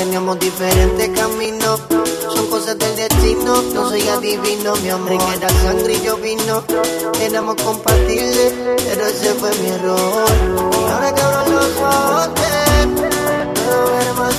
Teníamos diferentes caminos, son cosas del destino. No soy adivino, mi amor, que era sangre y yo vino. Éramos compatibles, pero ese fue mi error. Y ahora que abro los ojos, puedo ver más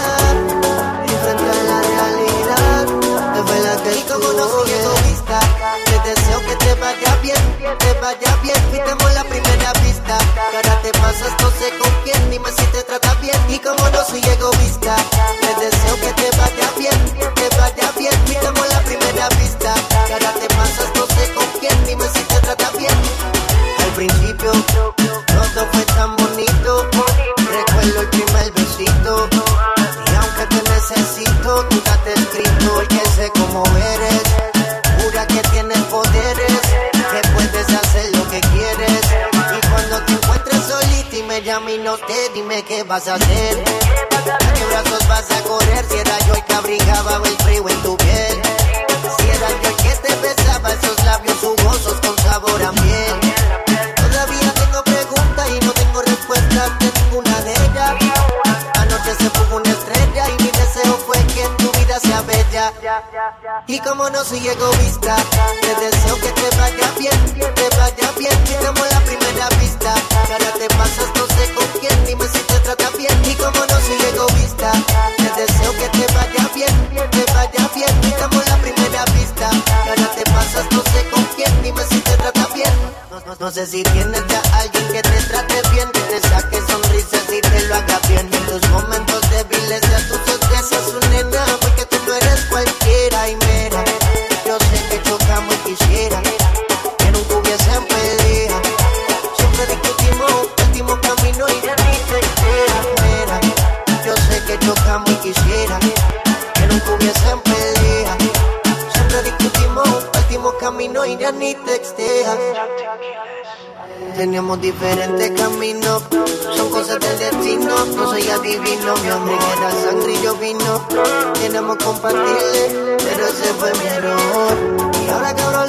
allá y frente a la realidad. Es verdad que y como no soy egoísta, te deseo que te vaya bien, te vaya bien. Quitemos la primera vista, que ahora te pasas no sé con quién, dime si te trata bien. Y como no soy egoísta, te deseo que te vaya bien, te vaya bien. Quitemos la primera vista, que ahora te pasas no sé con quién, dime si te trata bien. Al principio todo fue tan bonito, recuerdo el primer besito. Y aunque te necesito, nunca te he escrito, porque sé cómo eres. Jura que tienes poderes, que puedes hacer lo que quieres. Y cuando te encuentres solita y me llames y no te, dime qué vas a hacer. ¿A qué brazos vas a correr? Si era yo el que abrigaba el frío en tu piel. Si era yo el que te besaba esos labios jugosos con sabor a miel. Todavía tengo preguntas y no tengo respuestas de ninguna de ellas. Anoche se fugó una estrella y mi deseo fue que en tu vida sea bella. Y como no soy egoísta, te deseo que te vaya bien, te vaya bien. Quitamos la primera vista, que ahora te pasas no sé con quién, dime si te trata bien. Y como no soy egoísta, te deseo que te vaya bien, te vaya bien. Quitamos la primera vista, que ahora te pasas no sé con quién, dime si te trata bien. No sé si tienes ya alguien que te trate bien, que te saque sonrisas y te lo haga bien. En tus momentos débiles ya tú sos su nena, porque tú no eres cualquiera. Y mira, yo sé que chocamos y quisiera que nunca hubiesen pelea. Siempre discutimos, partimos camino y ya ni te enteras. Mira, yo sé que chocamos y quisiera que nunca hubiesen pelea. Siempre discutimos, partimos camino y ya ni te exteas. Teníamos diferentes caminos, son cosas del destino. No soy adivino, mi hombre que era sangre y yo vino. Éramos compatibles, pero ese fue mi error. Y ahora que abro